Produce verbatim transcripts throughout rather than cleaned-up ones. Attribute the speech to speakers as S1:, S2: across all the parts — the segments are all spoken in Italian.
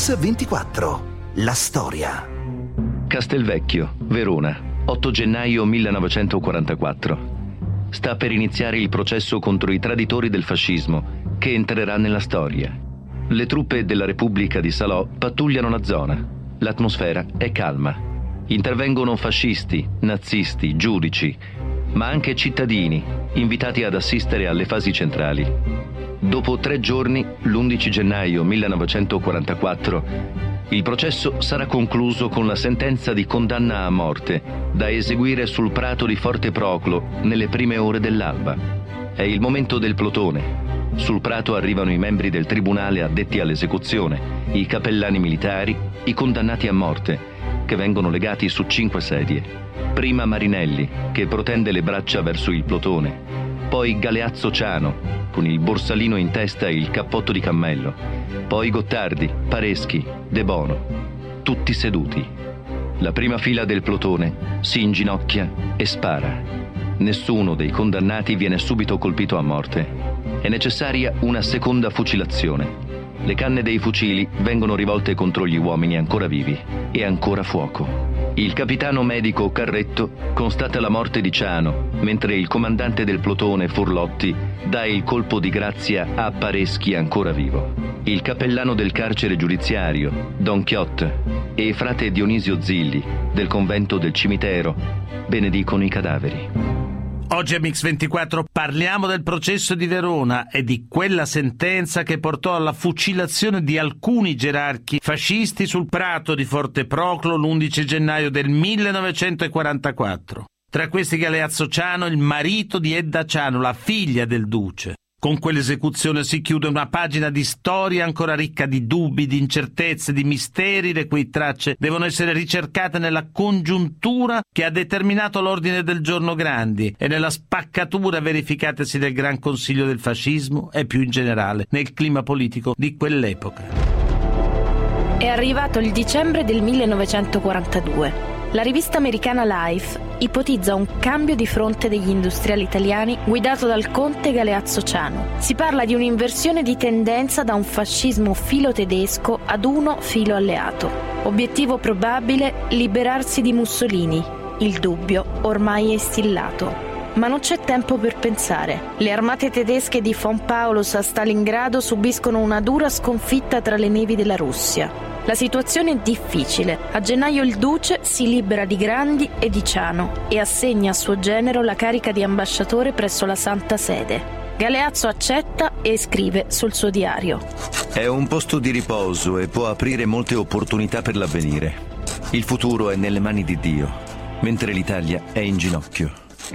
S1: Mix ventiquattro. La storia.
S2: Castelvecchio, Verona, otto gennaio millenovecentoquarantaquattro. Sta per iniziare il processo contro i traditori del fascismo, che entrerà nella storia. Le truppe della Repubblica di Salò pattugliano la zona. L'atmosfera è calma. Intervengono fascisti, nazisti, giudici, ma anche cittadini, invitati ad assistere alle fasi centrali. Dopo tre giorni, l'undici gennaio millenovecentoquarantaquattro, il processo sarà concluso con la sentenza di condanna a morte, da eseguire sul prato di Forte Proclo nelle prime ore dell'alba. È il momento del plotone. Sul prato arrivano i membri del tribunale addetti all'esecuzione, i cappellani militari, i condannati a morte, che vengono legati su cinque sedie. Prima Marinelli, che protende le braccia verso il plotone, poi Galeazzo Ciano, con il borsalino in testa e il cappotto di cammello, poi Gottardi, Pareschi, De Bono, tutti seduti. La prima fila del plotone si inginocchia e spara. Nessuno dei condannati viene subito colpito a morte. È necessaria una seconda fucilazione. Le canne dei fucili vengono rivolte contro gli uomini ancora vivi e ancora fuoco. Il capitano medico Carretto constata la morte di Ciano, mentre il comandante del plotone Furlotti dà il colpo di grazia a Pareschi ancora vivo. Il cappellano del carcere giudiziario, Don Chiot, e frate Dionisio Zilli, del convento del cimitero, benedicono i cadaveri.
S3: Oggi a Mix ventiquattro parliamo del processo di Verona e di quella sentenza che portò alla fucilazione di alcuni gerarchi fascisti sul prato di Forte Proclo l'undici gennaio del millenovecentoquarantaquattro. Tra questi Galeazzo Ciano, il marito di Edda Ciano, la figlia del duce. Con quell'esecuzione si chiude una pagina di storia ancora ricca di dubbi, di incertezze, di misteri, le cui tracce devono essere ricercate nella congiuntura che ha determinato l'ordine del giorno Grandi e nella spaccatura verificatasi del Gran Consiglio del fascismo e più in generale nel clima politico di quell'epoca.
S4: È arrivato il dicembre del millenovecentoquarantadue. La rivista americana Life ipotizza un cambio di fronte degli industriali italiani guidato dal conte Galeazzo Ciano. Si parla di un'inversione di tendenza da un fascismo filo tedesco ad uno filo alleato. Obiettivo probabile: liberarsi di Mussolini. Il dubbio ormai è instillato. Ma non c'è tempo per pensare. Le armate tedesche di von Paulus a Stalingrado subiscono una dura sconfitta tra le nevi della Russia. La situazione è difficile. A gennaio il duce si libera di Grandi e di Ciano e assegna a suo genero la carica di ambasciatore presso la Santa Sede. Galeazzo accetta e scrive sul suo diario:
S2: È un posto di riposo e può aprire molte opportunità per l'avvenire. Il futuro è nelle mani di Dio, mentre l'Italia è in ginocchio.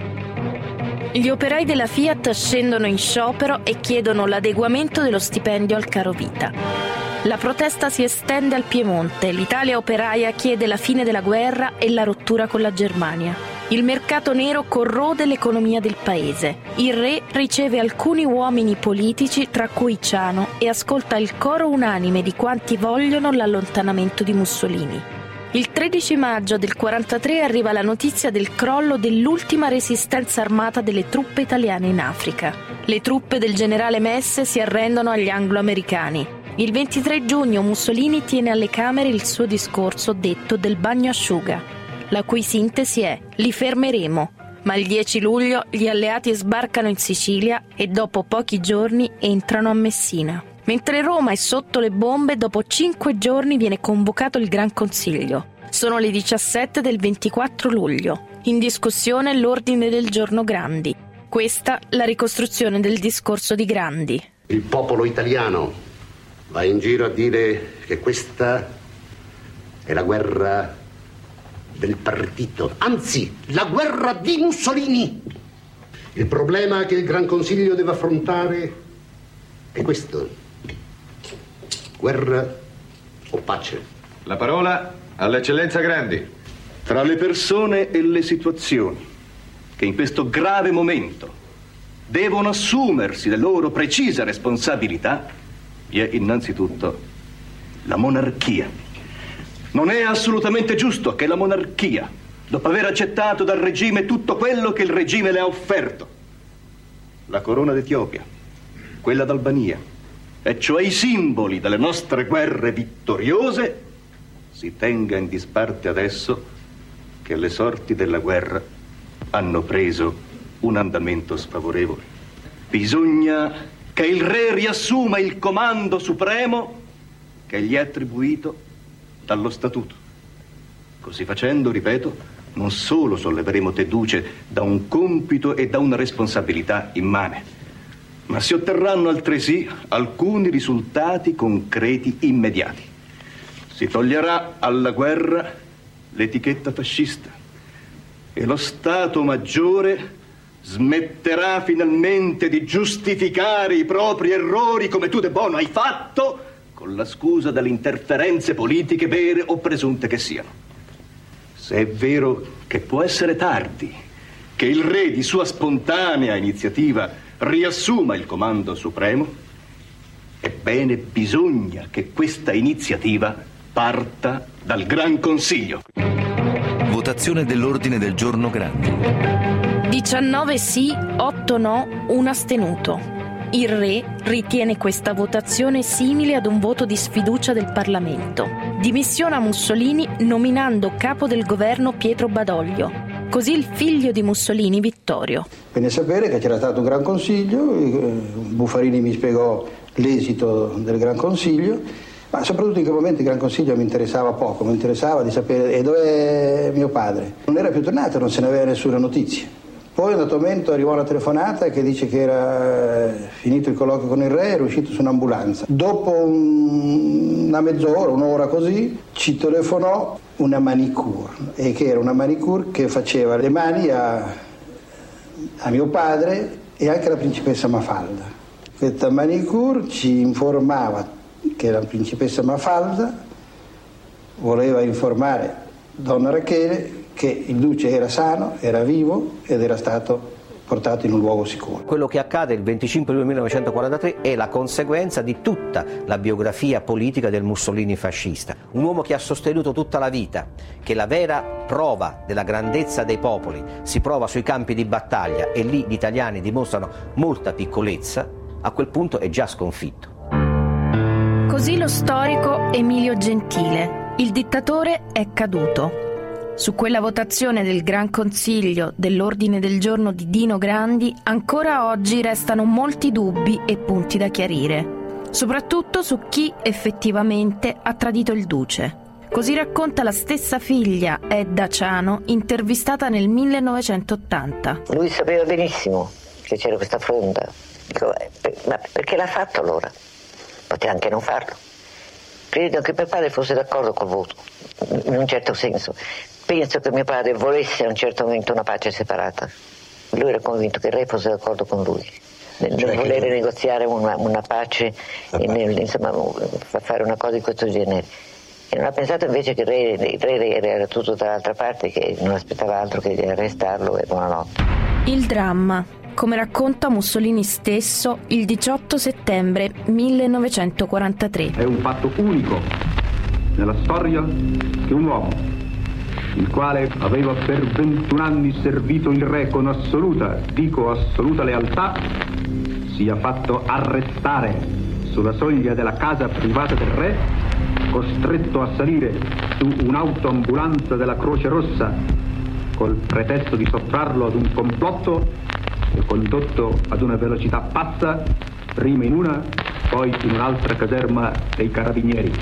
S4: Gli operai della Fiat scendono in sciopero e chiedono l'adeguamento dello stipendio al carovita. La protesta si estende al Piemonte. L'Italia operaia chiede la fine della guerra e la rottura con la Germania. Il mercato nero corrode l'economia del paese. Il re riceve alcuni uomini politici, tra cui Ciano, e ascolta il coro unanime di quanti vogliono l'allontanamento di Mussolini. Il tredici maggio del quarantatré arriva la notizia del crollo dell'ultima resistenza armata delle truppe italiane in Africa. Le truppe del generale Messe si arrendono agli anglo-americani. Il ventitré giugno Mussolini tiene alle Camere il suo discorso detto del bagnasciuga, la cui sintesi è: li fermeremo. Ma il dieci luglio gli alleati sbarcano in Sicilia e dopo pochi giorni entrano a Messina. Mentre Roma è sotto le bombe, dopo cinque giorni viene convocato il Gran Consiglio. Sono le diciassette del ventiquattro luglio. In discussione l'ordine del giorno Grandi. Questa la ricostruzione del discorso di Grandi.
S5: Il popolo italiano va in giro a dire che questa è la guerra del partito, anzi, la guerra di Mussolini. Il problema che il Gran Consiglio deve affrontare è questo: guerra o pace?
S6: La parola all'eccellenza Grandi.
S7: Tra le persone e le situazioni che in questo grave momento devono assumersi le loro precise responsabilità vi è innanzitutto la monarchia. Non è assolutamente giusto che la monarchia, dopo aver accettato dal regime tutto quello che il regime le ha offerto, la corona d'Etiopia, quella d'Albania, e cioè i simboli delle nostre guerre vittoriose, si tenga in disparte adesso che le sorti della guerra hanno preso un andamento sfavorevole. Bisogna che il re riassuma il comando supremo che gli è attribuito dallo statuto. Così facendo, ripeto, non solo solleveremo Teduce da un compito e da una responsabilità immane, ma si otterranno altresì alcuni risultati concreti immediati. Si toglierà alla guerra l'etichetta fascista e lo Stato Maggiore smetterà finalmente di giustificare i propri errori come tu, De Bono, hai fatto con la scusa delle interferenze politiche vere o presunte che siano. Se è vero che può essere tardi, che il re di sua spontanea iniziativa riassuma il comando supremo, ebbene bisogna che questa iniziativa parta dal Gran Consiglio.
S2: Votazione dell'ordine del giorno Grandi.
S4: diciannove sì, otto no, un astenuto. Il re ritiene questa votazione simile ad un voto di sfiducia del Parlamento. Dimissiona Mussolini nominando capo del governo Pietro Badoglio. Così il figlio di Mussolini, Vittorio.
S8: Venne a sapere che c'era stato un Gran Consiglio, Buffarini mi spiegò l'esito del Gran Consiglio, ma soprattutto in quel momento il Gran Consiglio mi interessava poco, mi interessava di sapere e dov'è mio padre. Non era più tornato, non se ne aveva nessuna notizia. Poi a un dato momento arrivò una telefonata che dice che era finito il colloquio con il re, era uscito su un'ambulanza. Dopo un, una mezz'ora, un'ora così, ci telefonò una manicure, e che era una manicure che faceva le mani a, a mio padre e anche alla principessa Mafalda. Questa manicure ci informava che la principessa Mafalda voleva informare donna Rachele che il duce era sano, era vivo ed era stato portato in un luogo sicuro.
S9: Quello che accade il venticinque luglio millenovecentoquarantatré è la conseguenza di tutta la biografia politica del Mussolini fascista. Un uomo che ha sostenuto tutta la vita che la vera prova della grandezza dei popoli si prova sui campi di battaglia e lì gli italiani dimostrano molta piccolezza, a quel punto è già sconfitto.
S4: Così lo storico Emilio Gentile. Il dittatore è caduto. Su quella votazione del Gran Consiglio dell'ordine del giorno di Dino Grandi ancora oggi restano molti dubbi e punti da chiarire, soprattutto su chi effettivamente ha tradito il duce. Così racconta la stessa figlia, Edda Ciano, intervistata nel millenovecentottanta.
S10: Lui sapeva benissimo che c'era questa fronda. Dico, eh, per, ma perché l'ha fatto allora? Poteva anche non farlo. Credo che mio padre fosse d'accordo col voto, in un certo senso. Penso che mio padre volesse a un certo momento una pace separata. Lui era convinto che il re fosse d'accordo con lui, nel cioè volere che... negoziare una, una pace e nel, insomma, fare una cosa di questo genere. E non ha pensato invece che il re, il re era tutto dall'altra parte, che non aspettava altro che di arrestarlo e buonanotte.
S4: Il dramma, come racconta Mussolini stesso il diciotto settembre millenovecentoquarantatré.
S11: È un fatto unico nella storia che un uomo, il quale aveva per ventuno anni servito il re con assoluta, dico assoluta lealtà, sia fatto arrestare sulla soglia della casa privata del re, costretto a salire su un'autoambulanza della Croce Rossa col pretesto di sottrarlo ad un complotto e condotto ad una velocità pazza, prima in una, poi in un'altra caserma dei carabinieri.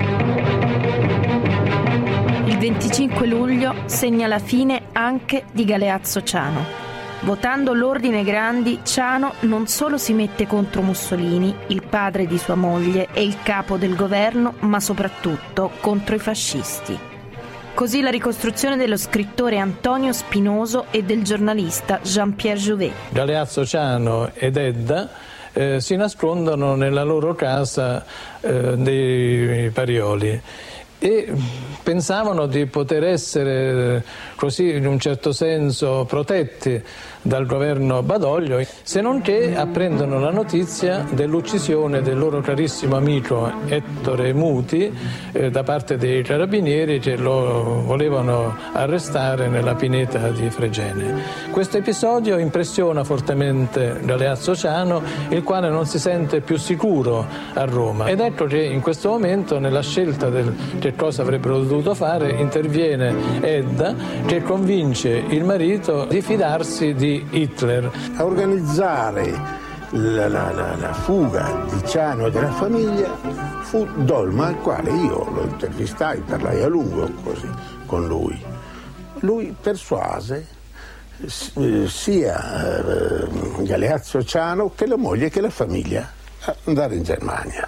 S4: Il venticinque luglio segna la fine anche di Galeazzo Ciano. Votando l'ordine Grandi, Ciano non solo si mette contro Mussolini, il padre di sua moglie e il capo del governo, ma soprattutto contro i fascisti. Così la ricostruzione dello scrittore Antonio Spinoso e del giornalista Jean-Pierre Jouvet.
S12: Galeazzo Ciano ed Edda eh, si nascondono nella loro casa eh, dei Parioli e pensavano di poter essere così in un certo senso protetti dal governo Badoglio, se non che apprendono la notizia dell'uccisione del loro carissimo amico Ettore Muti eh, da parte dei carabinieri che lo volevano arrestare nella pineta di Fregene. Questo episodio impressiona fortemente Galeazzo Ciano, il quale non si sente più sicuro a Roma, ed ecco che in questo momento nella scelta del che cosa avrebbero dovuto fare interviene Edda, che convince il marito di fidarsi di Hitler.
S13: A organizzare la, la, la, la fuga di Ciano e della famiglia fu Dolma, al quale io lo intervistai, parlai a lungo così con lui. Lui persuase eh, sia eh, Galeazzo Ciano che la moglie che la famiglia a andare in Germania,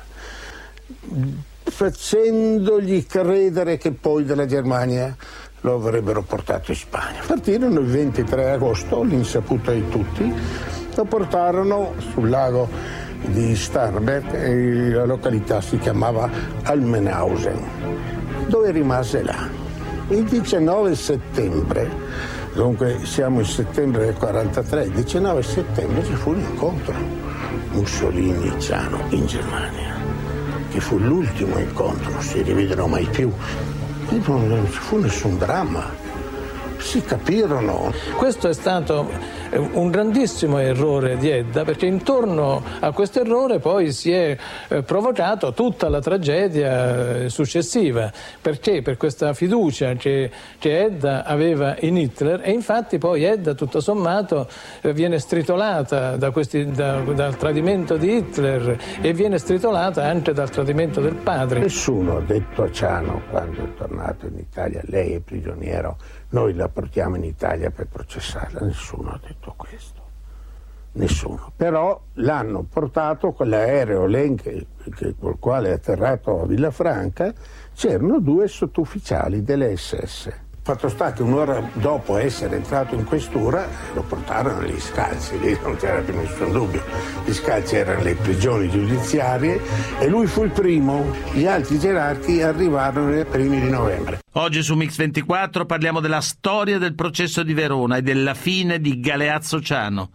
S13: facendogli credere che poi dalla Germania lo avrebbero portato in Spagna. Partirono il ventitré agosto, l'insaputa di tutti, lo portarono sul lago di Starnberg, e la località si chiamava Almenhausen, dove rimase là. Il diciannove settembre, dunque siamo in settembre del quarantatré, il diciannove settembre ci fu un incontro Mussolini-Ciano in Germania, che fu l'ultimo incontro, non si rividero mai più. Non ci fu nessun dramma, si capirono.
S12: Questo è stato un grandissimo errore di Edda, perché intorno a questo errore poi si è eh, provocato tutta la tragedia successiva, perché per questa fiducia che, che Edda aveva in Hitler, e infatti poi Edda tutto sommato eh, viene stritolata da questi, da, dal tradimento di Hitler e viene stritolata anche dal tradimento del padre.
S13: Nessuno ha detto a Ciano, quando è tornato in Italia, lei è prigioniero, noi la portiamo in Italia per processarla. Nessuno ha detto questo, nessuno. Però l'hanno portato con l'aereo Lenche, col quale è atterrato a Villafranca, c'erano due sottufficiali delle S S. Fatto sta che un'ora dopo essere entrato in questura lo portarono agli Scalzi, lì non c'era più nessun dubbio. Gli Scalzi erano le prigioni giudiziarie e lui fu il primo, gli altri gerarchi arrivarono nei primi di novembre.
S3: Oggi su Mix ventiquattro parliamo della storia del processo di Verona e della fine di Galeazzo Ciano.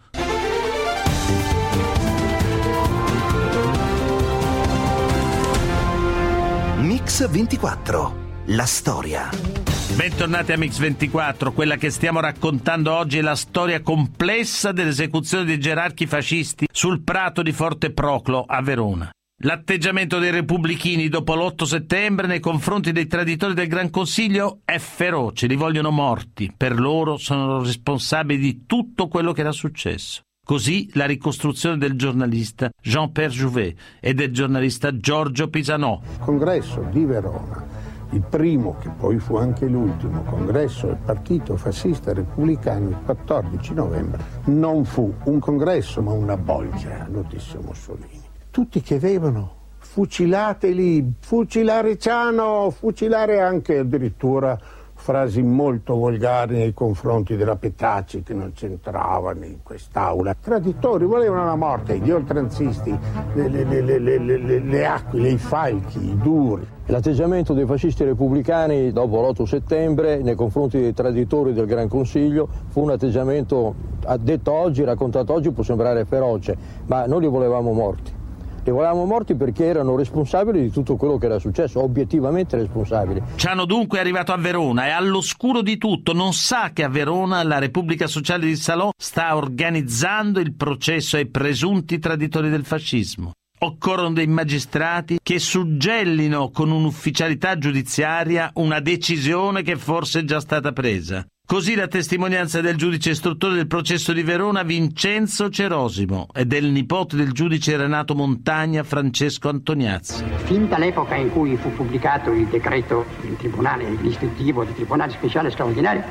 S1: Mix ventiquattro, la storia.
S3: Bentornati a Mix ventiquattro, quella che stiamo raccontando oggi è la storia complessa dell'esecuzione dei gerarchi fascisti sul prato di Forte Proclo a Verona. L'atteggiamento dei repubblichini dopo l'otto settembre nei confronti dei traditori del Gran Consiglio è feroce, li vogliono morti, per loro sono responsabili di tutto quello che era successo. Così la ricostruzione del giornalista Jean-Pierre Jouvet e del giornalista Giorgio Pisanò.
S13: Congresso di Verona, il primo, che poi fu anche l'ultimo congresso del Partito Fascista Repubblicano, il quattordici novembre, non fu un congresso ma una bolgia, lo disse Mussolini. Tutti chiedevano: fucilateli, fucilare Ciano, fucilare anche addirittura frasi molto volgari nei confronti della Petacci, che non c'entravano in quest'aula. Traditori, volevano la morte, gli oltranzisti, le, le, le, le, le, le, le aquile, i falchi, i duri.
S14: L'atteggiamento dei fascisti repubblicani dopo l'otto settembre nei confronti dei traditori del Gran Consiglio fu un atteggiamento, detto oggi, raccontato oggi, può sembrare feroce, ma noi li volevamo morti. Li volevamo morti perché erano responsabili di tutto quello che era successo, obiettivamente responsabili.
S3: Ciano dunque è arrivato a Verona, è all'oscuro di tutto, non sa che a Verona la Repubblica Sociale di Salò sta organizzando il processo ai presunti traditori del fascismo. Occorrono dei magistrati che suggellino con un'ufficialità giudiziaria una decisione che forse è già stata presa. Così la testimonianza del giudice istruttore del processo di Verona Vincenzo Cerosimo e del nipote del giudice Renato Montagna Francesco Antoniazzi.
S15: Fin dall'epoca in cui fu pubblicato il decreto del tribunale istitutivo del Tribunale Speciale Straordinario,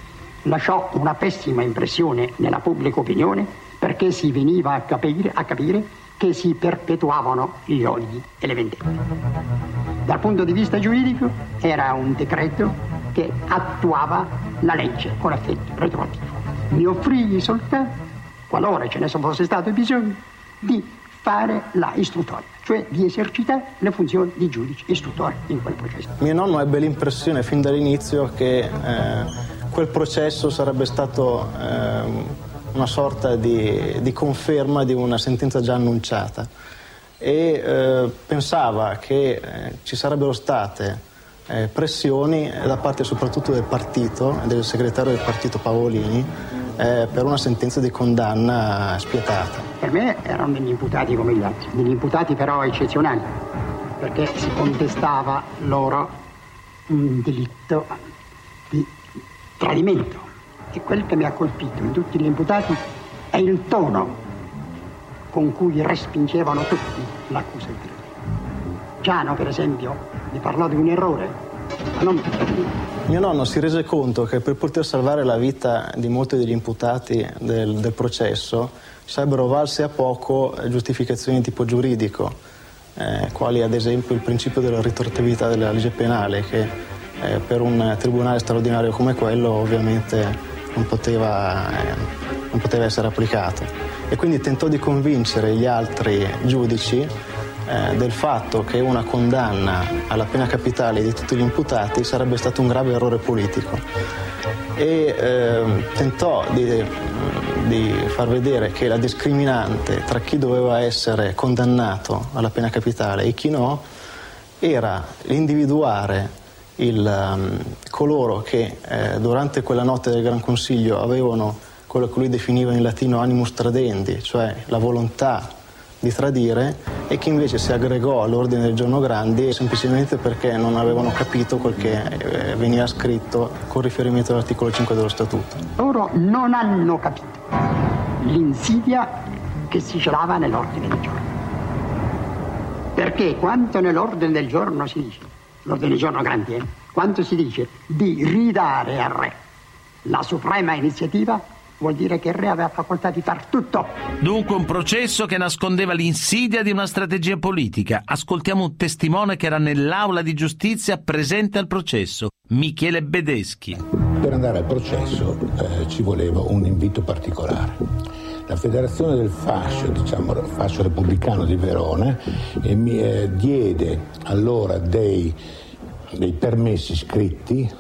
S15: lasciò una pessima impressione nella pubblica opinione, perché si veniva a capire, a capire che si perpetuavano gli odi e le vendette. Dal punto di vista giuridico era un decreto che attuava la legge con effetto retroattivo. Mi offrì soltanto, qualora ce ne fosse stato bisogno, di fare la istruttoria, cioè di esercitare le funzioni di giudice istruttore in quel processo.
S16: Mio nonno ebbe l'impressione fin dall'inizio che eh, quel processo sarebbe stato eh, una sorta di, di conferma di una sentenza già annunciata e eh, pensava che eh, ci sarebbero state eh, pressioni da parte soprattutto del partito, del segretario del partito Pavolini, eh, per una sentenza di condanna spietata.
S15: Per me erano degli imputati come gli altri, degli imputati però eccezionali, perché si contestava loro un delitto di tradimento. E quel che mi ha colpito in tutti gli imputati è il tono con cui respingevano tutti l'accusa di tradimento. Giano, per esempio, mi parlò di un errore, ma non di tradimento.
S16: Mio nonno si rese conto che per poter salvare la vita di molti degli imputati del, del processo sarebbero valse a poco giustificazioni di tipo giuridico, eh, quali ad esempio il principio della ritroattività della legge penale, che eh, per un tribunale straordinario come quello ovviamente non poteva, eh, non poteva essere applicato. E quindi tentò di convincere gli altri giudici eh, del fatto che una condanna alla pena capitale di tutti gli imputati sarebbe stato un grave errore politico e eh, tentò di, di far vedere che la discriminante tra chi doveva essere condannato alla pena capitale e chi no era l'individuare il, um, coloro che eh, durante quella notte del Gran Consiglio avevano quello che lui definiva in latino animus tradendi, cioè la volontà di tradire, e chi invece si aggregò all'ordine del giorno Grandi semplicemente perché non avevano capito quel che eh, veniva scritto con riferimento all'articolo cinque dello Statuto.
S15: Loro non hanno capito l'insidia che si celava nell'ordine del giorno. Perché quanto nell'ordine del giorno si dice, l'ordine del giorno Grandi, eh, quanto si dice di ridare al re la suprema iniziativa, vuol dire che il re aveva facoltà di far tutto.
S3: Dunque un processo che nascondeva l'insidia di una strategia politica. Ascoltiamo un testimone che era nell'aula di giustizia presente al processo, Michele Bedeschi.
S17: Per andare al processo eh, ci voleva un invito particolare. La Federazione del Fascio, diciamo Fascio Repubblicano di Verona, eh, mi eh, diede allora dei, dei permessi scritti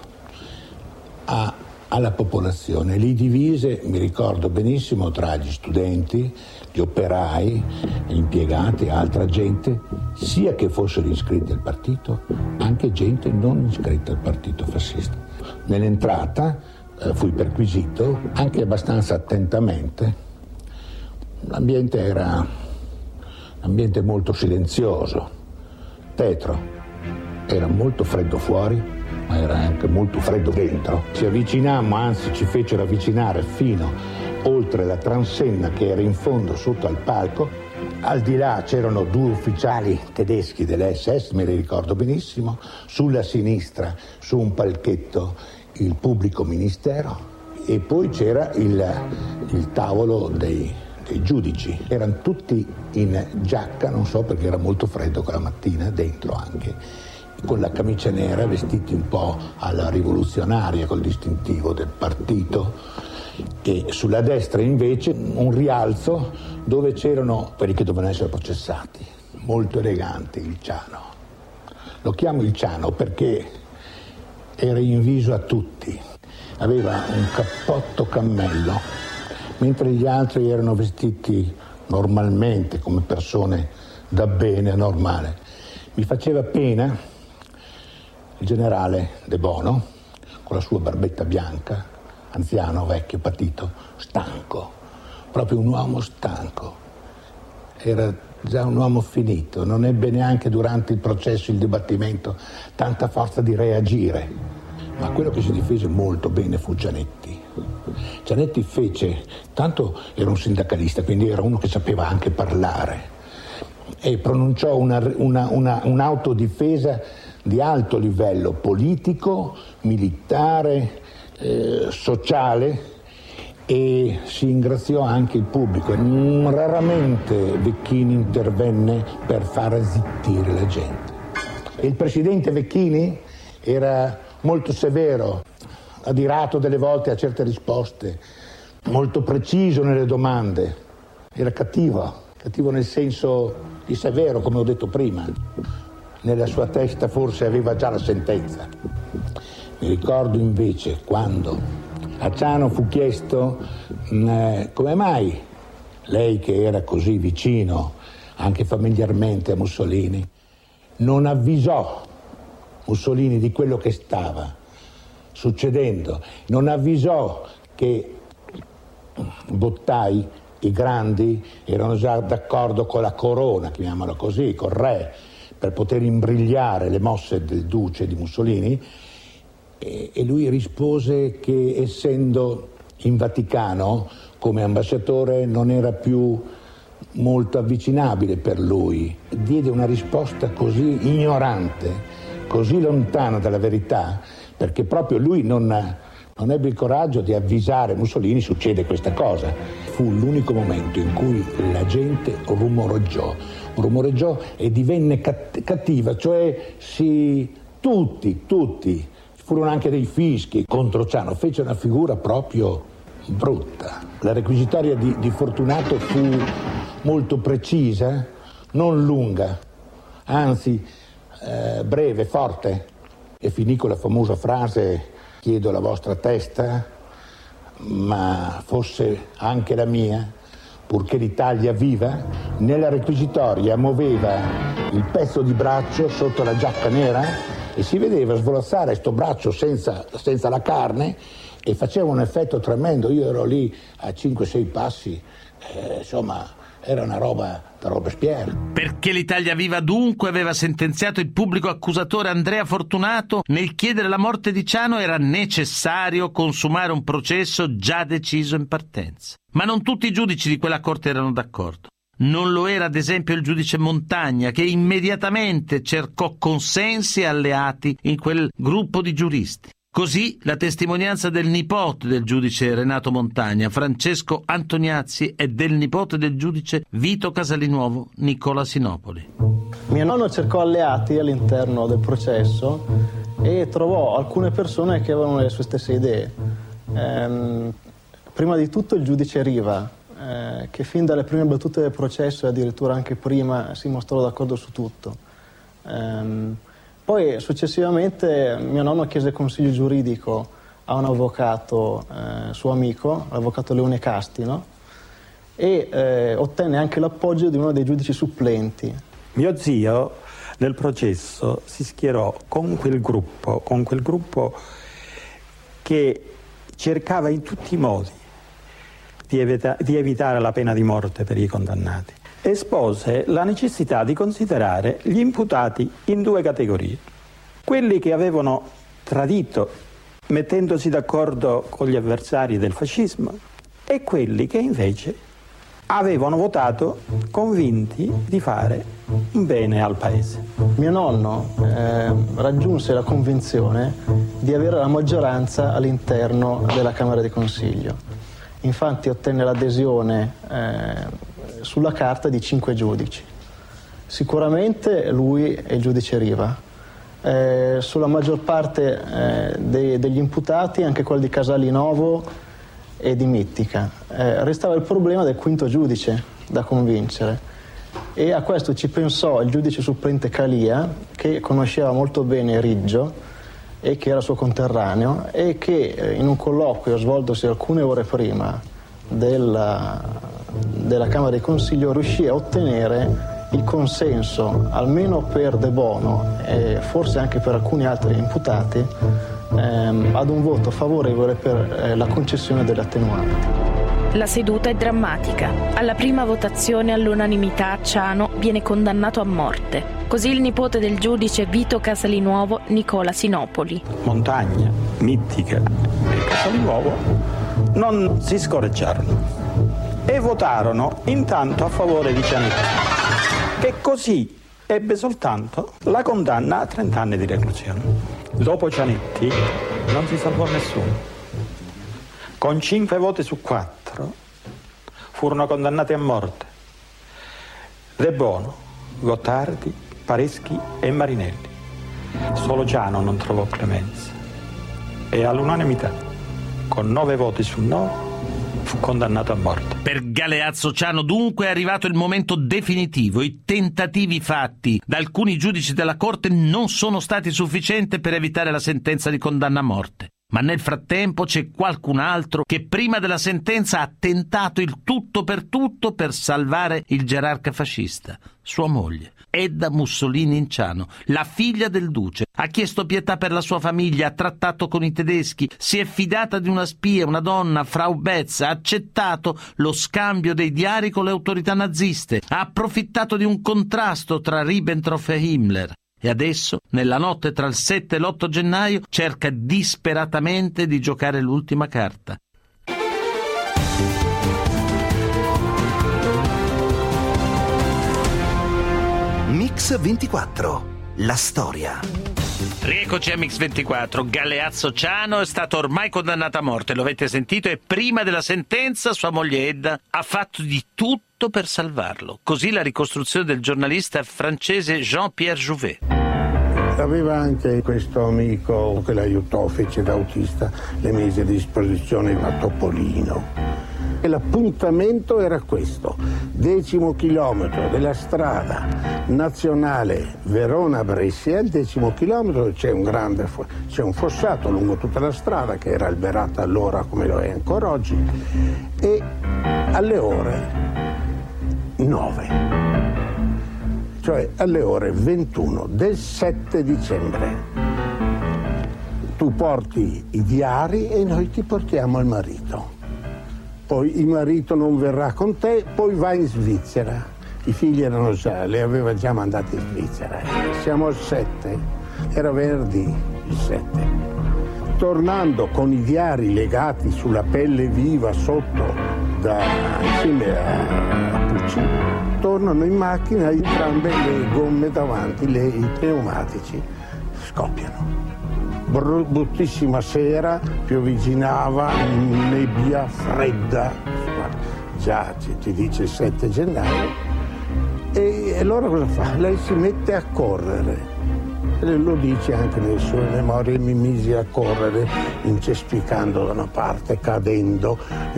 S17: a alla popolazione, li divise, mi ricordo benissimo, tra gli studenti, gli operai, gli impiegati, altra gente, sia che fossero iscritti al partito, anche gente non iscritta al partito fascista. Nell'entrata eh, fui perquisito anche abbastanza attentamente. L'ambiente era un ambiente molto silenzioso, tetro, era molto freddo fuori, ma era anche molto freddo dentro. Ci avvicinammo, anzi ci fecero avvicinare fino oltre la transenna che era in fondo sotto al palco. Al di là c'erano due ufficiali tedeschi dell'esse esse, me li ricordo benissimo, sulla sinistra, su un palchetto, il pubblico ministero, e poi c'era il, il tavolo dei, dei giudici. Erano tutti in giacca, non so perché era molto freddo quella mattina, dentro anche, con la camicia nera, vestiti un po' alla rivoluzionaria col distintivo del partito, e sulla destra invece un rialzo dove c'erano quelli che dovevano essere processati, molto eleganti, il Ciano. Lo chiamo il Ciano perché era in viso a tutti, aveva un cappotto cammello, mentre gli altri erano vestiti normalmente come persone da bene, normale. Mi faceva pena il generale De Bono, con la sua barbetta bianca, anziano, vecchio, patito, stanco, proprio un uomo stanco. Era già un uomo finito, non ebbe neanche durante il processo, il dibattimento, tanta forza di reagire. Ma quello che si difese molto bene fu Gianetti. Gianetti fece, tanto era un sindacalista, quindi era uno che sapeva anche parlare, e pronunciò una, una, una, un'autodifesa di alto livello politico, militare, eh, sociale, e si ingraziò anche il pubblico. Raramente Vecchini intervenne per far zittire la gente. E il presidente Vecchini era molto severo, adirato delle volte a certe risposte, molto preciso nelle domande, era cattivo, cattivo nel senso di severo, come ho detto prima. Nella sua testa forse aveva già la sentenza. Mi ricordo invece quando A Ciano fu chiesto eh, come mai lei, che era così vicino anche familiarmente a Mussolini, non avvisò Mussolini di quello che stava succedendo, non avvisò che Bottai, i grandi, erano già d'accordo con la corona, chiamiamola così, col re, per poter imbrigliare le mosse del duce di Mussolini, e, e lui rispose che, essendo in Vaticano come ambasciatore, non era più molto avvicinabile per lui. Diede una risposta così ignorante, così lontana dalla verità, perché proprio lui non, non ebbe il coraggio di avvisare Mussolini: succede questa cosa. Fu l'unico momento in cui la gente rumoreggiò, rumoreggiò e divenne cat- cattiva, cioè si, tutti, tutti, furono anche dei fischi contro Ciano, fece una figura proprio brutta. La requisitoria di, di Fortunato fu molto precisa, non lunga, anzi eh, breve, forte, e finì con la famosa frase: chiedo la vostra testa, ma fosse anche la mia, purché l'Italia viva. Nella requisitoria muoveva il pezzo di braccio sotto la giacca nera e si vedeva svolazzare sto braccio senza, senza la carne, e faceva un effetto tremendo. Io ero lì a cinque sei passi, eh, insomma era una roba da Robespierre.
S3: Perché l'Italia Viva dunque aveva sentenziato il pubblico accusatore Andrea Fortunato, nel chiedere la morte di Ciano era necessario consumare un processo già deciso in partenza. Ma non tutti i giudici di quella corte erano d'accordo. Non lo era ad esempio il giudice Montagna, che immediatamente cercò consensi e alleati in quel gruppo di giuristi. Così la testimonianza del nipote del giudice Renato Montagna, Francesco Antoniazzi, e del nipote del giudice Vito Casalinuovo, Nicola Sinopoli.
S16: Mio nonno cercò alleati all'interno del processo e trovò alcune persone che avevano le sue stesse idee. Ehm, prima di tutto il giudice Riva, eh, che fin dalle prime battute del processo e addirittura anche prima si mostrò d'accordo su tutto. Ehm, Poi successivamente mio nonno chiese consiglio giuridico a un avvocato eh, suo amico, l'avvocato Leone Castino, e eh, ottenne anche l'appoggio di uno dei giudici supplenti.
S18: Mio zio nel processo si schierò con quel gruppo, con quel gruppo che cercava in tutti i modi di, evita- di evitare la pena di morte per i condannati. Espose la necessità di considerare gli imputati in due categorie: quelli che avevano tradito mettendosi d'accordo con gli avversari del fascismo e quelli che invece avevano votato convinti di fare un bene al paese.
S16: Mio nonno eh, raggiunse la convinzione di avere la maggioranza all'interno della Camera di Consiglio. Infatti ottenne l'adesione eh, sulla carta di cinque giudici. Sicuramente lui e il giudice Riva. Eh, sulla maggior parte eh, dei, degli imputati, anche quelli di Casalinovo e di Mittica. Eh, restava il problema del quinto giudice da convincere, e a questo ci pensò il giudice supplente Calia, che conosceva molto bene Riggio e che era suo conterraneo, e che eh, in un colloquio svoltosi alcune ore prima della, della Camera di Consiglio riuscì a ottenere il consenso, almeno per De Bono e forse anche per alcuni altri imputati, ehm, ad un voto favorevole per eh, la concessione delle attenuanti.
S4: La seduta è drammatica. Alla prima votazione all'unanimità Ciano viene condannato a morte. Così il nipote del giudice Vito Casalinuovo, Nicola Sinopoli.
S18: Montagna, Mittica e Casalinuovo non si scoraggiarono e votarono intanto a favore di Cianetti, che così ebbe soltanto la condanna a trenta anni di reclusione. Dopo Cianetti non si salvò nessuno. Con cinque voti su quattro furono condannati a morte De Bono, Gottardi, Pareschi e Marinelli. Solo Ciano non trovò clemenza e all'unanimità, con nove voti su no, fu condannato a morte.
S3: Per Galeazzo Ciano dunque è arrivato il momento definitivo. I tentativi fatti da alcuni giudici della Corte non sono stati sufficienti per evitare la sentenza di condanna a morte. Ma nel frattempo c'è qualcun altro che prima della sentenza ha tentato il tutto per tutto per salvare il gerarca fascista, sua moglie, Edda Mussolini Inciano, la figlia del duce. Ha chiesto pietà per la sua famiglia, ha trattato con i tedeschi, si è fidata di una spia, una donna, Frau Betz, ha accettato lo scambio dei diari con le autorità naziste, ha approfittato di un contrasto tra Ribbentrop e Himmler. E adesso, nella notte tra il sette e l'otto gennaio, cerca disperatamente di giocare l'ultima carta.
S1: Mix ventiquattro, la storia.
S3: Rieccoci a Mix ventiquattro. Galeazzo Ciano è stato ormai condannato a morte, lo avete sentito, e prima della sentenza sua moglie Edda ha fatto di tutto per salvarlo. Così la ricostruzione del giornalista francese Jean-Pierre Jouvet.
S13: Aveva anche questo amico che l'aiutò, fece da autista, le mise a disposizione una Topolino. E l'appuntamento era questo: decimo chilometro della strada nazionale Verona-Brescia. Il decimo chilometro c'è un grande c'è un fossato lungo tutta la strada che era alberata allora come lo è ancora oggi, e alle ore nove, cioè alle ore ventuno del sette dicembre, tu porti i diari e noi ti portiamo il marito. Poi il marito non verrà con te, poi vai in Svizzera. I figli erano già, le aveva già mandati in Svizzera. Siamo al sette, era venerdì il sette. Tornando con i diari legati sulla pelle viva sotto, da, insieme a, a Pucci, tornano in macchina, entrambe le gomme davanti, le, i pneumatici scoppiano. Bruttissima sera, piovigginava, nebbia fredda, già ci, ci dice il sette gennaio, e allora cosa fa? Lei si mette a correre, e lo dice anche nelle sue memorie: mi misi a correre incespicando da una parte, cadendo,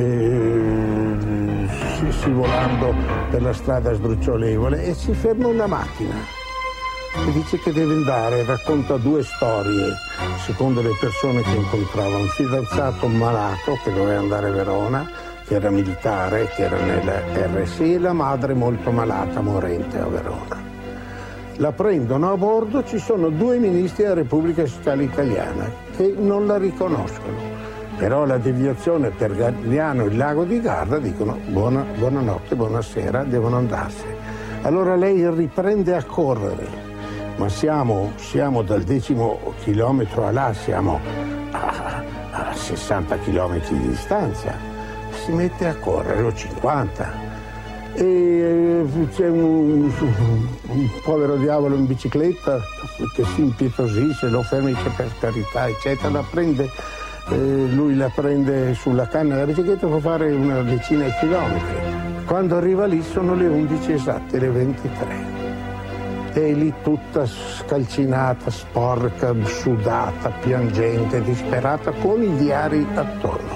S13: eh, scivolando per la strada sdrucciolevole, e si ferma una macchina. E dice che deve andare, racconta due storie, secondo le persone che incontrava: un fidanzato malato che doveva andare a Verona, che era militare, che era nella R S I, e la madre molto malata, morente a Verona. La prendono a bordo, ci sono due ministri della Repubblica Sociale Italiana che non la riconoscono, però la deviazione per Gardiano, il lago di Garda, dicono buona, buonanotte, buonasera, devono andarsene. Allora lei riprende a correre. Ma siamo, siamo dal decimo chilometro a là, siamo a, a sessanta chilometri di distanza. Si mette a correre, o cinquanta. E c'è un, un povero diavolo in bicicletta che si impietosisce, lo ferma e dice per carità, eccetera. La prende, eh, lui la prende sulla canna della bicicletta, può fare una decina di chilometri. Quando arriva lì sono le undici esatte, le ventitré. E lì tutta scalcinata, sporca, sudata, piangente, disperata, con i diari attorno.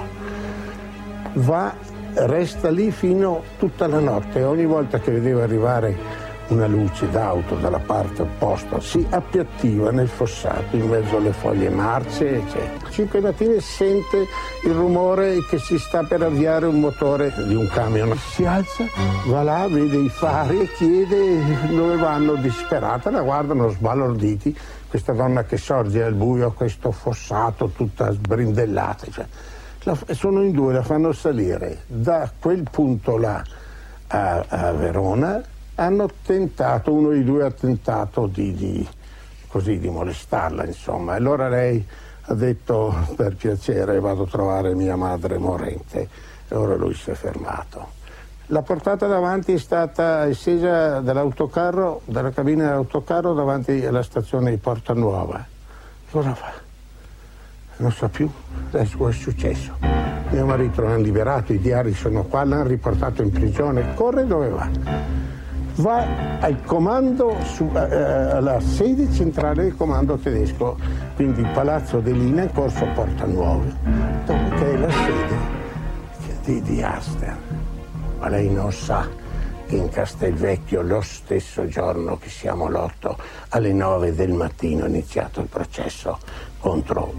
S13: Va, resta lì fino tutta la notte, e ogni volta che vedeva arrivare una luce d'auto dalla parte opposta si appiattiva nel fossato in mezzo alle foglie marce, eccetera. Cinque mattine sente il rumore che si sta per avviare un motore di un camion. Si alza, va là, vede i fari e chiede dove vanno, disperata. La guardano sbalorditi, questa donna che sorge al buio a questo fossato tutta sbrindellata, cioè, la, sono in due, la fanno salire da quel punto là a, a Verona. Hanno tentato, uno dei due ha tentato di, di, così, di molestarla, insomma. Allora lei ha detto: per piacere, vado a trovare mia madre morente. E ora lui si è fermato. La portata davanti è stata scesa dall'autocarro, dalla cabina dell'autocarro davanti alla stazione di Porta Nuova. Cosa fa? Non sa più, adesso è successo. Mio marito l'hanno liberato, i diari sono qua, l'hanno riportato in prigione. Corre, dove va? Va al comando, su, eh, alla sede centrale del comando tedesco, quindi il palazzo dell'I N A in corso Porta Nuova, che è la sede di, di Aster. Ma lei non sa che in Castelvecchio, lo stesso giorno che siamo l'otto, alle nove del mattino è iniziato il processo contro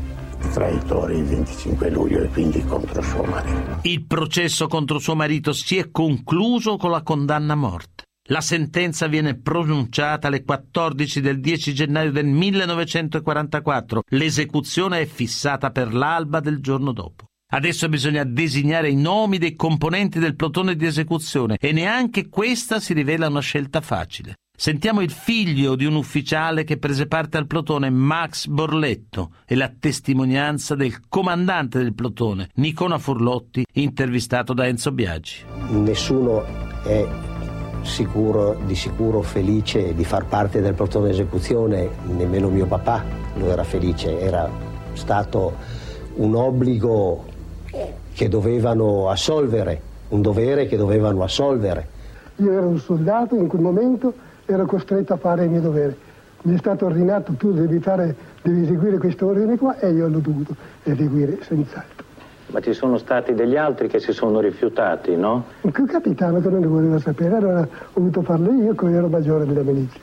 S13: traditori il venticinque luglio e quindi contro suo marito.
S3: Il processo contro suo marito si è concluso con la condanna a morte. La sentenza viene pronunciata alle quattordici del dieci gennaio del millenovecentoquarantaquattro. L'esecuzione è fissata per l'alba del giorno dopo. Adesso bisogna designare i nomi dei componenti del plotone di esecuzione e neanche questa si rivela una scelta facile. Sentiamo il figlio di un ufficiale che prese parte al plotone, Max Borletto, e la testimonianza del comandante del plotone, Nicola Furlotti, intervistato da Enzo Biagi.
S9: Nessuno è sicuro, di sicuro felice di far parte del plotone esecuzione, nemmeno mio papà lo era felice, era stato un obbligo che dovevano assolvere, un dovere che dovevano assolvere.
S19: Io ero un soldato, in quel momento ero costretto a fare il mio dovere. Mi è stato ordinato, tu devi, fare, devi eseguire questo ordine qua, e io l'ho dovuto eseguire senz'altro.
S20: Ma ci sono stati degli altri che si sono rifiutati, no?
S19: Il capitano che non ne voleva sapere, allora ho dovuto farlo io, che ero maggiore della milizia.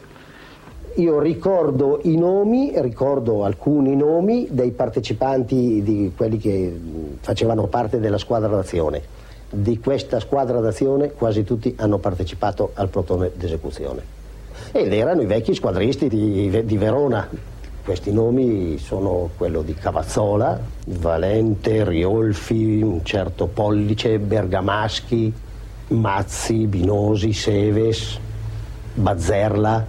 S9: Io ricordo i nomi, ricordo alcuni nomi dei partecipanti, di quelli che facevano parte della squadra d'azione. Di questa squadra d'azione quasi tutti hanno partecipato al plotone d'esecuzione. Ed erano i vecchi squadristi di, di Verona. Questi nomi sono quello di Cavazzola, Valente, Riolfi, un certo Pollice, Bergamaschi, Mazzi, Binosi, Seves, Bazzerla.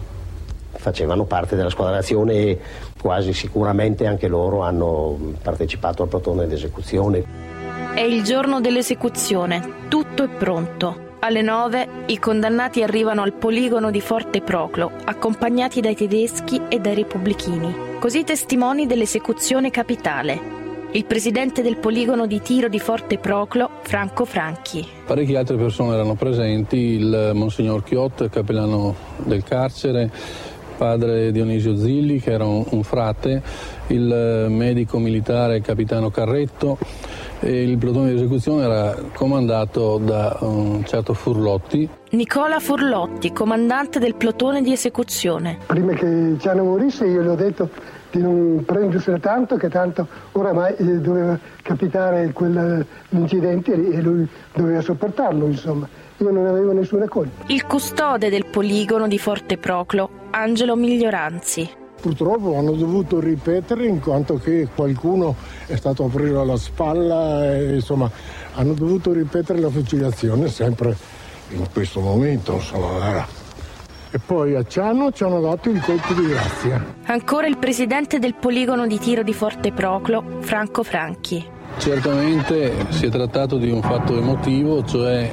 S9: Facevano parte della squadra d'azione e quasi sicuramente anche loro hanno partecipato al plotone d'esecuzione.
S4: È il giorno dell'esecuzione, tutto è pronto. Alle nove i condannati arrivano al poligono di Forte Proclo, accompagnati dai tedeschi e dai repubblichini, così testimoni dell'esecuzione capitale. Il presidente del poligono di tiro di Forte Proclo, Franco Franchi.
S14: Parecchie altre persone erano presenti, il Monsignor Chiot, cappellano del carcere, padre Dionisio Zilli, che era un, un frate, il medico militare capitano Carretto, e il plotone di esecuzione era comandato da un certo Furlotti.
S4: Nicola Furlotti, comandante del plotone di esecuzione.
S19: Prima che Ciano morisse io gli ho detto di non prendersela tanto, che tanto oramai doveva capitare quell'incidente e lui doveva sopportarlo, insomma. Io non avevo nessuna colpa.
S4: Il custode del poligono di Forte Proclo, Angelo Miglioranzi.
S13: Purtroppo hanno dovuto ripetere in quanto che qualcuno è stato preso alla spalla e insomma hanno dovuto ripetere la fucilazione sempre in questo momento, insomma. Era. E poi a Ciano ci hanno dato il colpo di grazia.
S4: Ancora il presidente del poligono di tiro di Forte Proclo, Franco Franchi.
S14: Certamente si è trattato di un fatto emotivo, cioè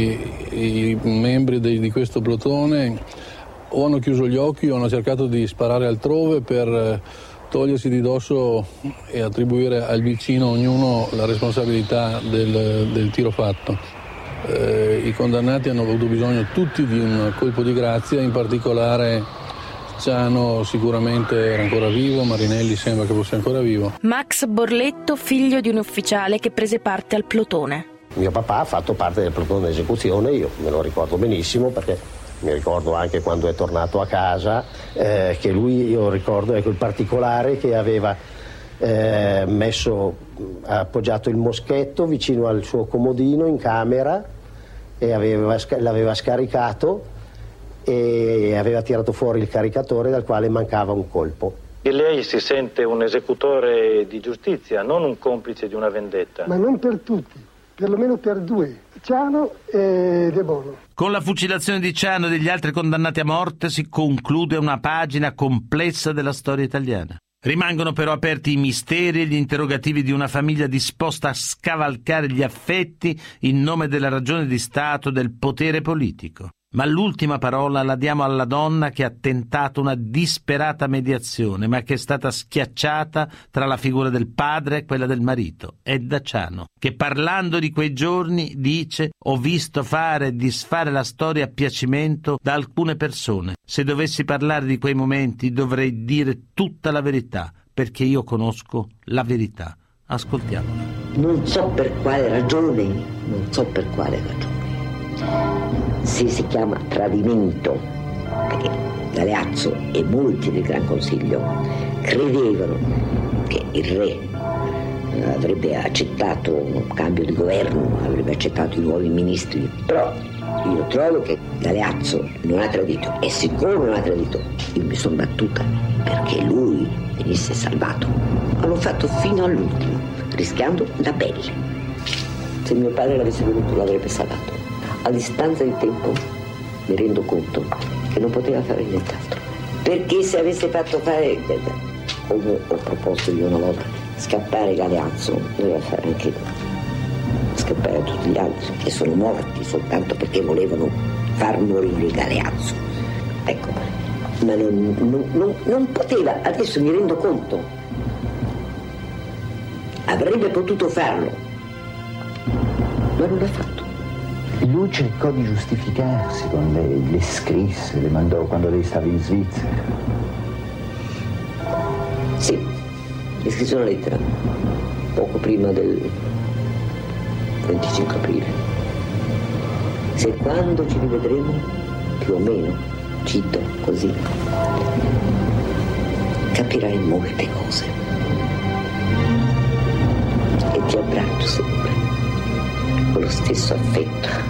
S14: i, i membri di, di questo plotone o hanno chiuso gli occhi o hanno cercato di sparare altrove per togliersi di dosso e attribuire al vicino ognuno la responsabilità del, del tiro fatto. Eh, I condannati hanno avuto bisogno tutti di un colpo di grazia, in particolare Ciano sicuramente era ancora vivo, Marinelli sembra che fosse ancora vivo.
S4: Max Borletto, figlio di un ufficiale che prese parte al plotone.
S9: Mio papà ha fatto parte del plotone d'esecuzione, io me lo ricordo benissimo perché mi ricordo anche quando è tornato a casa, eh, che lui, io ricordo, ecco il particolare che aveva eh, messo, appoggiato il moschetto vicino al suo comodino in camera e aveva, l'aveva scaricato e aveva tirato fuori il caricatore dal quale mancava un colpo.
S20: E lei si sente un esecutore di giustizia, non un complice di una vendetta?
S19: Ma non per tutti, perlomeno per due, Ciano e De Bono.
S3: Con la fucilazione di Ciano e degli altri condannati a morte si conclude una pagina complessa della storia italiana. Rimangono però aperti i misteri e gli interrogativi di una famiglia disposta a scavalcare gli affetti in nome della ragione di Stato e del potere politico. Ma l'ultima parola la diamo alla donna che ha tentato una disperata mediazione, ma che è stata schiacciata tra la figura del padre e quella del marito, Edda Ciano, che parlando di quei giorni dice: «Ho visto fare e disfare la storia a piacimento da alcune persone. Se dovessi parlare di quei momenti dovrei dire tutta la verità, perché io conosco la verità». Ascoltiamola.
S10: Non so per quale ragione, non so per quale ragione. Se si chiama tradimento, perché Galeazzo e molti del Gran Consiglio credevano che il re avrebbe accettato un cambio di governo, avrebbe accettato i nuovi ministri, però io trovo che Galeazzo non ha tradito, e siccome non ha tradito io mi sono battuta perché lui venisse salvato. Ma l'ho fatto fino all'ultimo, rischiando la pelle. Se mio padre l'avesse voluto l'avrebbe salvato. A distanza di tempo mi rendo conto che non poteva fare nient'altro, perché se avesse fatto fare, come ho proposto io una volta, scappare Galeazzo, doveva fare anche scappare tutti gli altri che sono morti soltanto perché volevano far morire Galeazzo. Ecco, ma non, non, non, non poteva, adesso mi rendo conto. Avrebbe potuto farlo, ma non l'ha fatto.
S21: Lui cercò di giustificarsi con lei, le scrisse, le mandò quando lei stava in Svizzera.
S10: Sì, le scrisse una lettera poco prima del venticinque aprile. Se quando ci rivedremo, più o meno, cito così, capirai molte cose e ti abbraccio sempre con lo stesso affetto.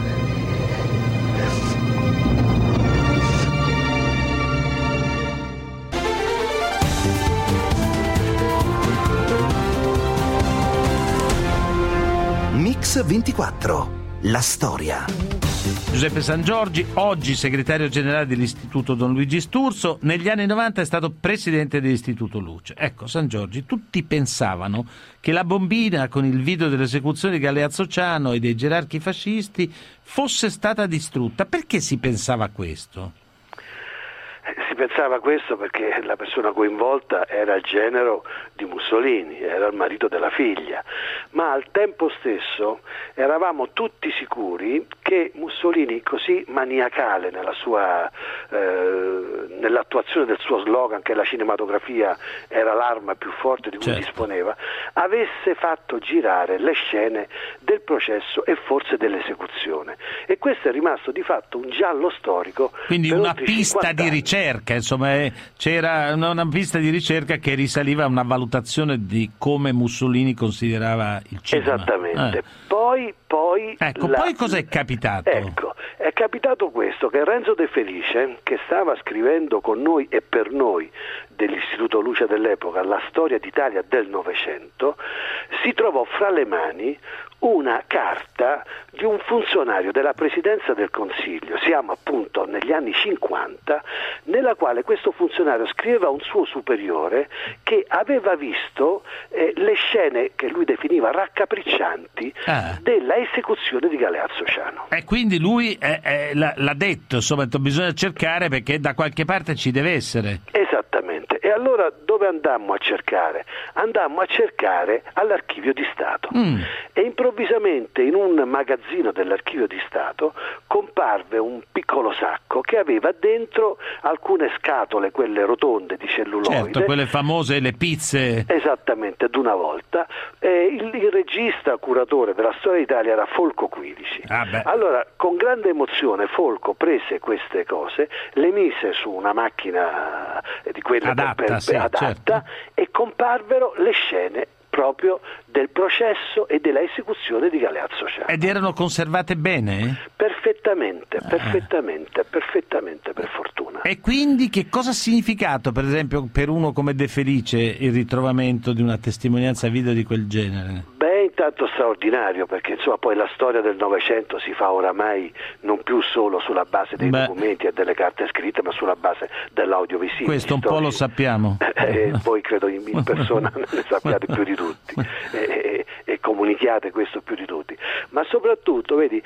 S1: Mix ventiquattro, la storia.
S3: Giuseppe Sangiorgi, oggi segretario generale dell'Istituto Don Luigi Sturzo, negli anni novanta è stato presidente dell'Istituto Luce. Ecco, Sangiorgi, tutti pensavano che la bombina con il video dell'esecuzione di Galeazzo Ciano e dei gerarchi fascisti fosse stata distrutta. Perché si pensava questo?
S22: Si pensava questo perché la persona coinvolta era il genero di Mussolini, era il marito della figlia, ma al tempo stesso eravamo tutti sicuri che Mussolini, così maniacale nella sua, eh, nell'attuazione del suo slogan che la cinematografia era l'arma più forte di cui certo. disponeva, avesse fatto girare le scene del processo e forse dell'esecuzione, e questo è rimasto di fatto un giallo storico.
S3: Quindi una pista di ricerca, insomma, eh, c'era una, una pista di ricerca che risaliva a una valutazione di come Mussolini considerava il cinema.
S22: Esattamente.
S3: Eh.
S22: Poi, poi,
S3: ecco,
S22: la...
S3: poi cos'è capitato?
S22: Ecco, è capitato questo, che Renzo De Felice, che stava scrivendo con noi e per noi dell'Istituto Luce dell'epoca la storia d'Italia del Novecento, si trovò fra le mani una carta di un funzionario della Presidenza del Consiglio, siamo appunto negli anni cinquanta, nella quale questo funzionario scriveva a un suo superiore che aveva visto eh, le scene che lui definiva raccapriccianti ah. della esecuzione di Galeazzo Ciano.
S3: E quindi lui eh, eh, l'ha, l'ha detto, insomma, bisogna cercare perché da qualche parte ci deve essere.
S22: Esattamente. E allora dove andammo a cercare? Andammo a cercare all'Archivio di Stato mm. e improvvisamente in un magazzino dell'Archivio di Stato comparve un piccolo sacco che aveva dentro alcune scatole, quelle rotonde di celluloide.
S3: Certo, quelle famose, le pizze.
S22: Esattamente, ad una volta. E il, il regista curatore della storia d'Italia era Folco Quirici.
S3: Ah beh.
S22: Allora, con grande emozione Folco prese queste cose, le mise su una macchina di quelle
S3: adatta,
S22: per, per,
S3: sì,
S22: adatta
S3: certo.
S22: e comparvero le scene proprio del processo e della esecuzione di Galeazzo Ciano.
S3: Ed erano conservate bene?
S22: Perfettamente, perfettamente, ah. perfettamente, per fortuna.
S3: E quindi che cosa ha significato, per esempio, per uno come De Felice il ritrovamento di una testimonianza video di quel genere?
S22: Beh, intanto straordinario, perché insomma poi la storia del Novecento si fa oramai non più solo sulla base dei Beh. documenti e delle carte scritte, ma sulla base dell'audiovisivo.
S3: Questo un po' lo sappiamo.
S22: Eh, voi credo in, in persona ne sappiate più di tutti e, e comunichiate questo più di tutti, ma soprattutto vedi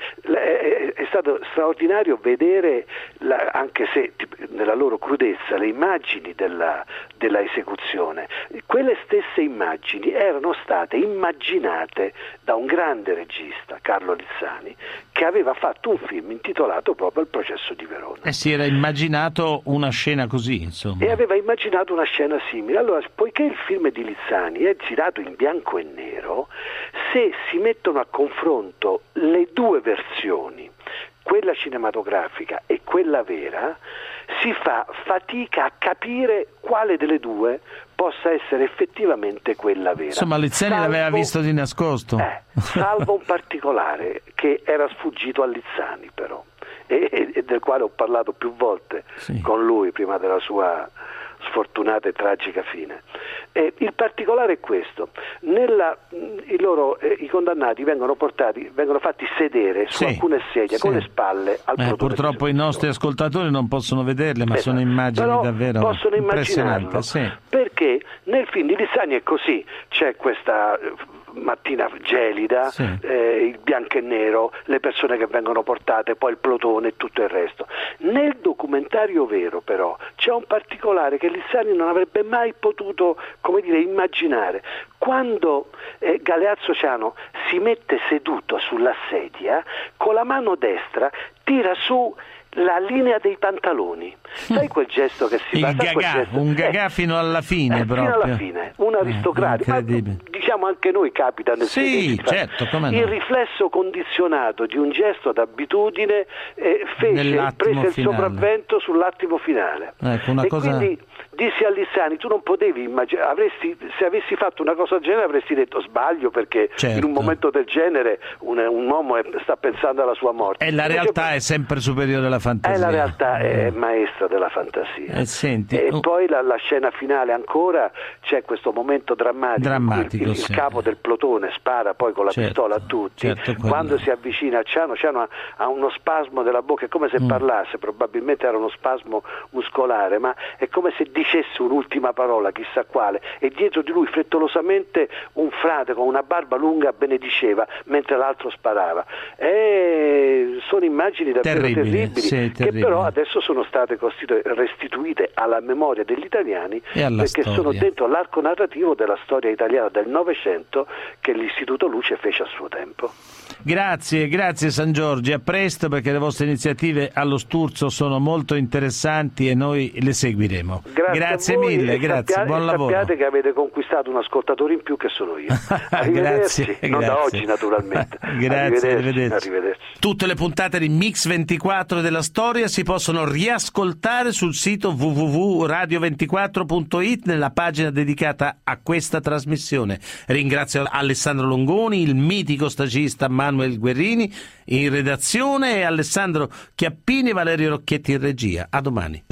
S22: è, è stato straordinario vedere la, anche se nella loro crudezza, le immagini della, della esecuzione. Quelle stesse immagini erano state immaginate da un grande regista, Carlo Lizzani, che aveva fatto un film intitolato proprio Il processo di Verona.
S3: E si era immaginato una scena così, insomma.
S22: E aveva immaginato una scena simile. Allora, poiché il film di Lizzani è girato in bianco e nero, se si mettono a confronto le due versioni, quella cinematografica e quella vera, si fa fatica a capire quale delle due possa essere effettivamente quella vera.
S3: Insomma, Lizzani
S22: salvo,
S3: l'aveva visto di nascosto.
S22: Eh, salvo un particolare che era sfuggito a Lizzani però, e, e del quale ho parlato più volte sì. con lui prima della sua sfortunata e tragica fine. Eh, il particolare è questo: Nella, i, loro, eh, i condannati vengono portati, vengono fatti sedere su
S3: sì,
S22: alcune sedie
S3: sì.
S22: con le spalle al
S3: eh, purtroppo i nostri ascoltatori non possono vederle, ma
S22: esatto.
S3: sono immagini
S22: Però
S3: davvero
S22: possono
S3: impressionanti. Sì.
S22: Perché nel film di Lizzani è così, c'è questa mattina gelida, sì. eh, il bianco e nero, le persone che vengono portate, poi il plotone e tutto il resto. Nel documentario vero però c'è un particolare che Lizzani non avrebbe mai potuto, come dire, immaginare. Quando eh, Galeazzo Ciano si mette seduto sulla sedia, con la mano destra tira su la linea dei pantaloni, sai quel gesto che si fa?
S3: Gagà, un gagà eh, fino alla fine,
S22: eh,
S3: proprio.
S22: Fino alla fine, un aristocratico. Eh, ma, diciamo anche noi capita nel
S3: sì, certo, come no.
S22: Il riflesso condizionato di un gesto d'abitudine eh, fece, prese il
S3: finale.
S22: sopravvento sull'attimo finale.
S3: Ecco, una
S22: e
S3: cosa...
S22: quindi dissi a Lizzani: tu non potevi immaginare, avresti, se avessi fatto una cosa del genere avresti detto sbaglio, perché
S3: certo.
S22: in un momento del genere un, un uomo è, sta pensando alla sua morte.
S3: E la realtà
S22: Invece,
S3: è sempre superiore alla fantasia.
S22: Eh, la realtà è maestra della fantasia.
S3: Eh, senti,
S22: e
S3: oh.
S22: poi la, la scena finale ancora, c'è questo momento drammatico,
S3: drammatico
S22: il, il,
S3: sì.
S22: il capo del plotone spara poi con la
S3: certo,
S22: pistola a tutti,
S3: certo,
S22: quando si avvicina a Ciano, Ciano ha, ha uno spasmo della bocca, è come se mm. parlasse, probabilmente era uno spasmo muscolare, ma è come se dicesse un'ultima parola, chissà quale, e dietro di lui frettolosamente un frate con una barba lunga benediceva mentre l'altro sparava. E sono immagini davvero
S3: terribili,
S22: terribili,
S3: sì,
S22: che
S3: terribili.
S22: però adesso sono state costitu- restituite alla memoria degli italiani, perché
S3: storia.
S22: sono dentro l'arco narrativo della storia italiana del Novecento che l'Istituto Luce fece a suo tempo.
S3: Grazie, grazie San Giorgi, a presto, perché le vostre iniziative allo Sturzo sono molto interessanti e noi le seguiremo.
S22: Grazie,
S3: grazie
S22: a voi,
S3: mille,
S22: e
S3: grazie,
S22: sappiate,
S3: buon lavoro.
S22: Sappiate che avete conquistato un ascoltatore in più che sono io. Arrivederci,
S3: grazie,
S22: non
S3: grazie.
S22: da oggi naturalmente.
S3: Grazie,
S22: arrivederci,
S3: arrivederci.
S22: arrivederci.
S3: Tutte le puntate di Mix ventiquattro della storia si possono riascoltare sul sito w w w punto radio ventiquattro punto it nella pagina dedicata a questa trasmissione. Ringrazio Alessandro Longoni, il mitico stagista Manuel Guerrini in redazione e Alessandro Chiappini e Valerio Rocchetti in regia. A domani.